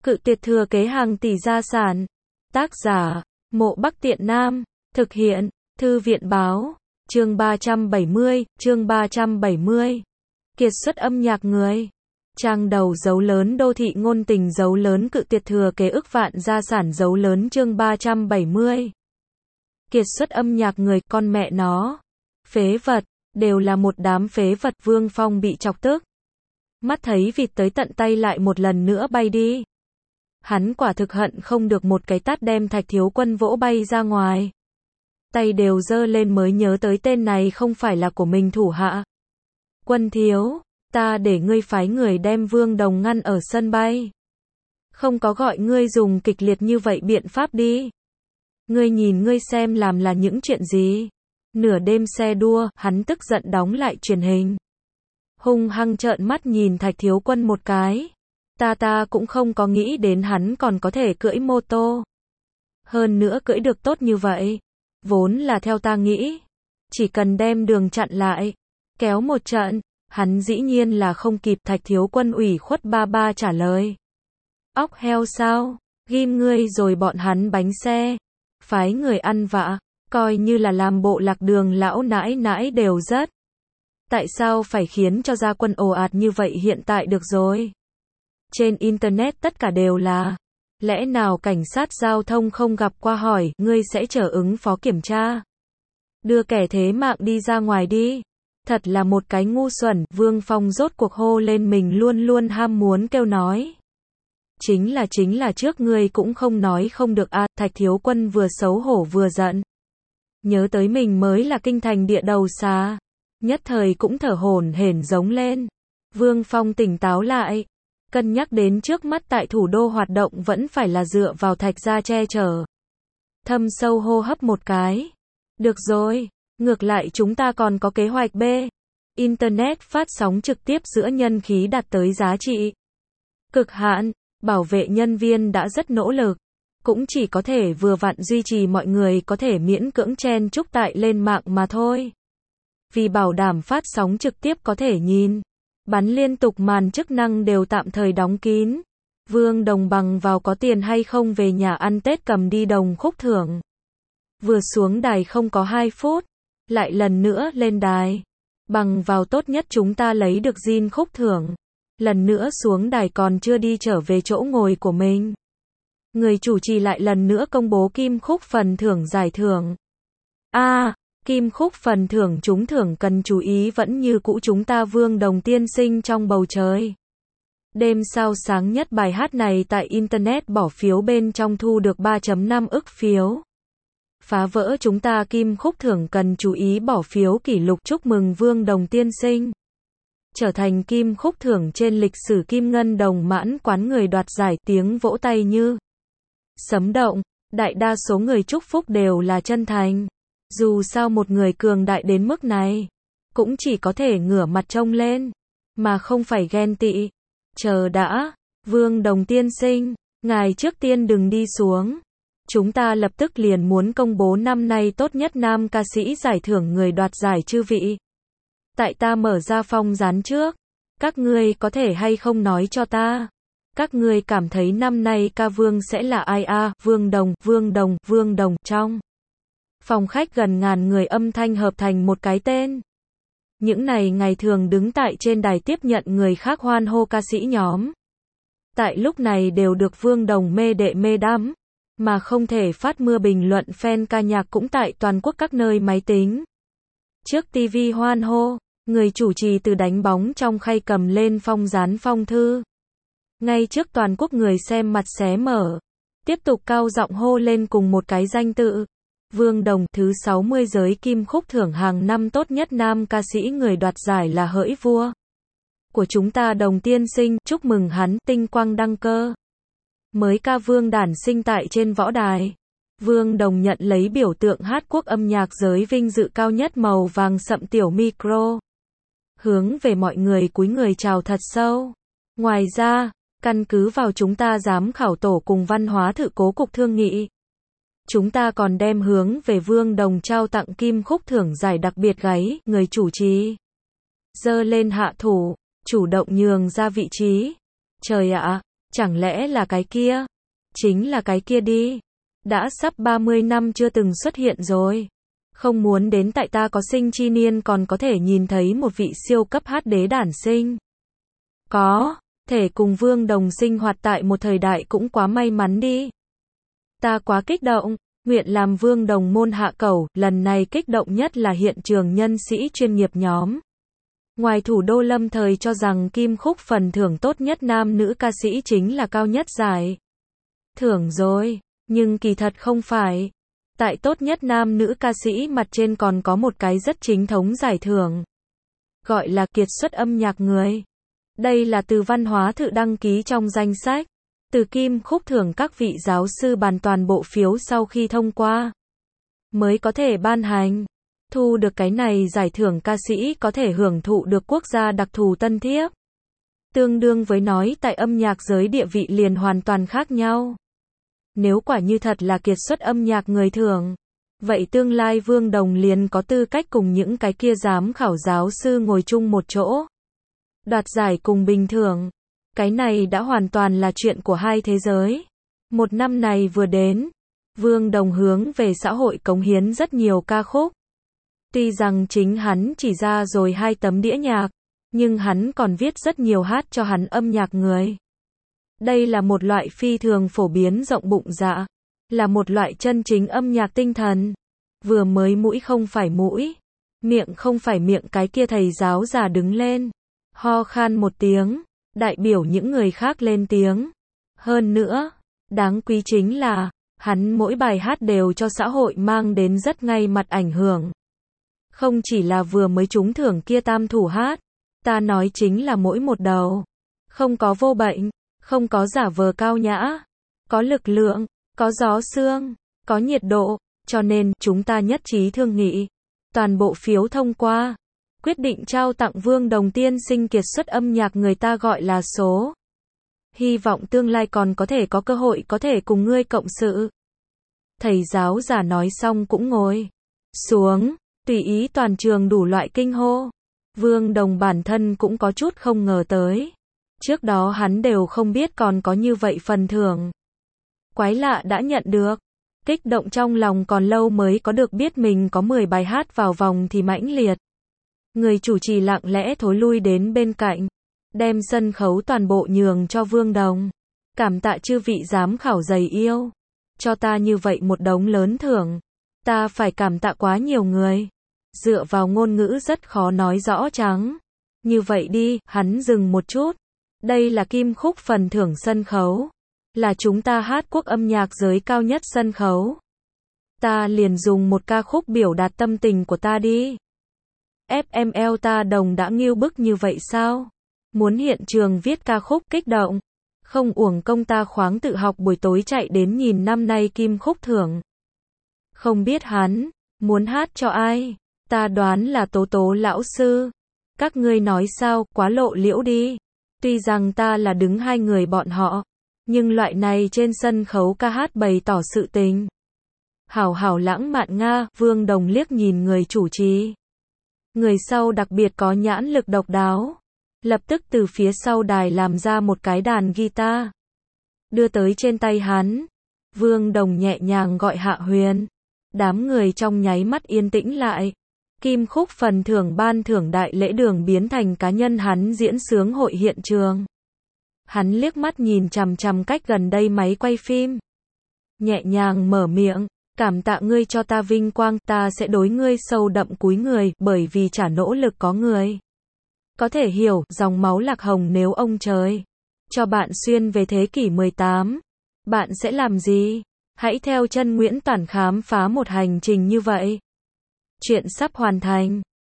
Cự tuyệt thừa kế hàng tỷ gia sản. Tác giả, Mộ Bắc Tiện Nam. Thực hiện, Thư viện báo. Chương 370. Kiệt xuất âm nhạc người. Trang đầu dấu lớn đô thị ngôn tình dấu lớn cự tuyệt thừa kế ức vạn gia sản dấu lớn chương 370. Kiệt xuất âm nhạc người, con mẹ nó. Phế vật, đều là một đám phế vật. Vương Phong bị chọc tức. Mắt thấy vịt tới tận tay lại một lần nữa bay đi. Hắn quả thực hận không được một cái tát đem Thạch Thiếu Quân vỗ bay ra ngoài. Tay đều giơ lên mới nhớ tới tên này không phải là của mình thủ hạ. Quân thiếu, ta để ngươi phái người đem Vương Đồng ngăn ở sân bay. Không có gọi ngươi dùng kịch liệt như vậy biện pháp đi. Ngươi nhìn ngươi xem làm là những chuyện gì. Nửa đêm xe đua, hắn tức giận đóng lại truyền hình. Hung hăng trợn mắt nhìn Thạch Thiếu Quân một cái. Ta cũng không có nghĩ đến hắn còn có thể cưỡi mô tô. Hơn nữa cưỡi được tốt như vậy. Vốn là theo ta nghĩ. Chỉ cần đem đường chặn lại. Kéo một trận. Hắn dĩ nhiên là không kịp. Thạch Thiếu Quân ủy khuất ba trả lời. Óc heo sao? Ghim ngươi rồi bọn hắn bánh xe. Phái người ăn vạ. Coi như là làm bộ lạc đường lão nãi nãi đều rất. Tại sao phải khiến cho gia quân ồ ạt như vậy hiện tại được rồi? Trên internet tất cả đều là. Lẽ nào cảnh sát giao thông không gặp qua hỏi, ngươi sẽ chờ ứng phó kiểm tra. Đưa kẻ thế mạng đi ra ngoài đi. Thật là một cái ngu xuẩn. Vương Phong rốt cuộc hô lên mình luôn luôn ham muốn kêu nói. Chính là trước ngươi cũng không nói không được à. Thạch Thiếu Quân vừa xấu hổ vừa giận. Nhớ tới mình mới là kinh thành địa đầu xà. Nhất thời cũng thở hổn hển giống lên. Vương Phong tỉnh táo lại. Cân nhắc đến trước mắt tại thủ đô hoạt động vẫn phải là dựa vào Thạch gia che chở. Thâm sâu hô hấp một cái. Được rồi, ngược lại chúng ta còn có kế hoạch B. Internet phát sóng trực tiếp giữa nhân khí đạt tới giá trị cực hạn, bảo vệ nhân viên đã rất nỗ lực. Cũng chỉ có thể vừa vặn duy trì mọi người có thể miễn cưỡng chen chúc tại lên mạng mà thôi. Vì bảo đảm phát sóng trực tiếp có thể nhìn. Bắn liên tục màn chức năng đều tạm thời đóng kín. Vương Đồng bằng vào có tiền hay không về nhà ăn Tết cầm đi đồng khúc thưởng. Vừa xuống đài không có 2 phút. Lại lần nữa lên đài. Bằng vào tốt nhất chúng ta lấy được zin khúc thưởng. Lần nữa xuống đài còn chưa đi trở về chỗ ngồi của mình. Người chủ trì lại lần nữa công bố kim khúc phần thưởng giải thưởng. Kim khúc phần thưởng trúng thưởng cần chú ý vẫn như cũ chúng ta Vương Đồng tiên sinh trong bầu trời. Đêm sao sáng nhất bài hát này tại Internet bỏ phiếu bên trong thu được 3.5 ức phiếu. Phá vỡ chúng ta kim khúc thưởng cần chú ý bỏ phiếu kỷ lục chúc mừng Vương Đồng tiên sinh. Trở thành kim khúc thưởng trên lịch sử Kim Ngân Đồng mãn quán người đoạt giải tiếng vỗ tay như sấm động. Đại đa số người chúc phúc đều là chân thành. Dù sao một người cường đại đến mức này, cũng chỉ có thể ngửa mặt trông lên, mà không phải ghen tị. Chờ đã, Vương Đồng tiên sinh, ngài trước tiên đừng đi xuống. Chúng ta lập tức liền muốn công bố năm nay tốt nhất nam ca sĩ giải thưởng người đoạt giải chư vị. Tại ta mở ra phong dán trước, các ngươi có thể hay không nói cho ta. Các ngươi cảm thấy năm nay ca vương sẽ là ai a? Vương Đồng trong. Phòng khách gần ngàn người âm thanh hợp thành một cái tên. Những này ngày thường đứng tại trên đài tiếp nhận người khác hoan hô ca sĩ nhóm. Tại lúc này đều được Vương Đồng mê đệ mê đắm. Mà không thể phát mưa bình luận fan ca nhạc cũng tại toàn quốc các nơi máy tính. Trước TV hoan hô, người chủ trì từ đánh bóng trong khay cầm lên phong dán phong thư. Ngay trước toàn quốc người xem mặt xé mở. Tiếp tục cao giọng hô lên cùng một cái danh tự. Vương Đồng, thứ 60 giới kim khúc thưởng hàng năm tốt nhất nam ca sĩ người đoạt giải là hỡi vua của chúng ta Đồng tiên sinh, chúc mừng hắn, tinh quang đăng cơ. Mới ca vương đản sinh tại trên võ đài. Vương Đồng nhận lấy biểu tượng hát quốc âm nhạc giới vinh dự cao nhất màu vàng sậm tiểu micro. Hướng về mọi người cúi người chào thật sâu. Ngoài ra, căn cứ vào chúng ta giám khảo tổ cùng văn hóa thự cố cục thương nghị. Chúng ta còn đem hướng về Vương Đồng trao tặng kim khúc thưởng giải đặc biệt gáy, người chủ trì giơ lên hạ thủ, chủ động nhường ra vị trí. Trời ạ, Chẳng lẽ là cái kia? Chính là cái kia đi. Đã sắp 30 năm chưa từng xuất hiện rồi. Không muốn đến tại ta có sinh chi niên còn có thể nhìn thấy một vị siêu cấp hát đế đản sinh. Có thể cùng Vương Đồng sinh hoạt tại một thời đại cũng quá may mắn đi. Ta quá kích động, nguyện làm Vương Đồng môn hạ cẩu, lần này kích động nhất là hiện trường nhân sĩ chuyên nghiệp nhóm. Ngoài thủ đô lâm thời cho rằng Kim Khúc phần thưởng tốt nhất nam nữ ca sĩ chính là cao nhất giải thưởng rồi, nhưng kỳ thật không phải. Tại tốt nhất nam nữ ca sĩ mặt trên còn có một cái rất chính thống giải thưởng. Gọi là kiệt xuất âm nhạc người. Đây là từ văn hóa thự đăng ký trong danh sách. Từ Kim Khúc thưởng các vị giáo sư bàn toàn bộ phiếu sau khi thông qua. Mới có thể ban hành. Thu được cái này giải thưởng ca sĩ có thể hưởng thụ được quốc gia đặc thù tân thiếp. Tương đương với nói tại âm nhạc giới địa vị liền hoàn toàn khác nhau. Nếu quả như thật là kiệt xuất âm nhạc người thưởng, vậy tương lai Vương Đồng liền có tư cách cùng những cái kia giám khảo giáo sư ngồi chung một chỗ. Đoạt giải cùng bình thường. Cái này đã hoàn toàn là chuyện của hai thế giới. Một năm này vừa đến, Vương Đồng hướng về xã hội cống hiến rất nhiều ca khúc. Tuy rằng chính hắn chỉ ra rồi 2 tấm đĩa nhạc, nhưng hắn còn viết rất nhiều hát cho hắn âm nhạc người. Đây là một loại phi thường phổ biến rộng bụng dạ, là một loại chân chính âm nhạc tinh thần. Vừa mới mũi không phải mũi, miệng không phải miệng cái kia thầy giáo già đứng lên, ho khan một tiếng, đại biểu những người khác lên tiếng. Hơn nữa, đáng quý chính là, hắn mỗi bài hát đều cho xã hội mang đến rất ngay mặt ảnh hưởng. Không chỉ là vừa mới trúng thưởng kia tam thủ hát, ta nói chính là mỗi một đầu. Không có vô bệnh, không có giả vờ cao nhã, có lực lượng, có gió sương, có nhiệt độ, cho nên chúng ta nhất trí thương nghị. Toàn bộ phiếu thông qua, quyết định trao tặng Vương Đồng tiên sinh kiệt xuất âm nhạc người ta gọi là số. Hy vọng tương lai còn có thể có cơ hội có thể cùng ngươi cộng sự. Thầy giáo giả nói xong cũng ngồi xuống, tùy ý toàn trường đủ loại kinh hô. Vương Đồng bản thân cũng có chút không ngờ tới. Trước đó hắn đều không biết còn có như vậy phần thưởng. Quái lạ đã nhận được. Kích động trong lòng còn lâu mới có được biết mình có 10 bài hát vào vòng thì mãnh liệt. Người chủ trì lặng lẽ thối lui đến bên cạnh. Đem sân khấu toàn bộ nhường cho Vương Đồng. Cảm tạ chư vị giám khảo dày yêu. Cho ta như vậy một đống lớn thưởng. Ta phải cảm tạ quá nhiều người. Dựa vào ngôn ngữ rất khó nói rõ trắng. Như vậy đi, hắn dừng một chút. Đây là Kim Khúc phần thưởng sân khấu. Là chúng ta hát quốc âm nhạc giới cao nhất sân khấu. Ta liền dùng một ca khúc biểu đạt tâm tình của ta đi. FML ta đồng đã nghiêu bức như vậy sao? Muốn hiện trường viết ca khúc kích động. Không uổng công ta khoáng tự học buổi tối chạy đến nhìn năm nay Kim Khúc thưởng. Không biết hắn muốn hát cho ai? Ta đoán là Tố Tố lão sư. Các ngươi nói sao, quá lộ liễu đi. Tuy rằng ta là đứng hai người bọn họ, nhưng loại này trên sân khấu ca hát bày tỏ sự tình. Hảo hảo lãng mạn Nga, Vương Đồng liếc nhìn người chủ trì. Người sau đặc biệt có nhãn lực độc đáo. Lập tức từ phía sau đài làm ra một cái đàn guitar. Đưa tới trên tay hắn. Vương Đồng nhẹ nhàng gọi Hạ Huyền. Đám người trong nháy mắt yên tĩnh lại. Kim Khúc phần thưởng ban thưởng đại lễ đường biến thành cá nhân hắn diễn sướng hội hiện trường. Hắn liếc mắt nhìn chằm chằm cách gần đây máy quay phim. Nhẹ nhàng mở miệng, cảm tạ ngươi cho ta vinh quang, ta sẽ đối ngươi sâu đậm cúi người, bởi vì trả nỗ lực có người. Có thể hiểu, dòng máu lạc hồng nếu ông trời cho bạn xuyên về thế kỷ 18, bạn sẽ làm gì? Hãy theo chân Nguyễn Toản khám phá một hành trình như vậy. Chuyện sắp hoàn thành.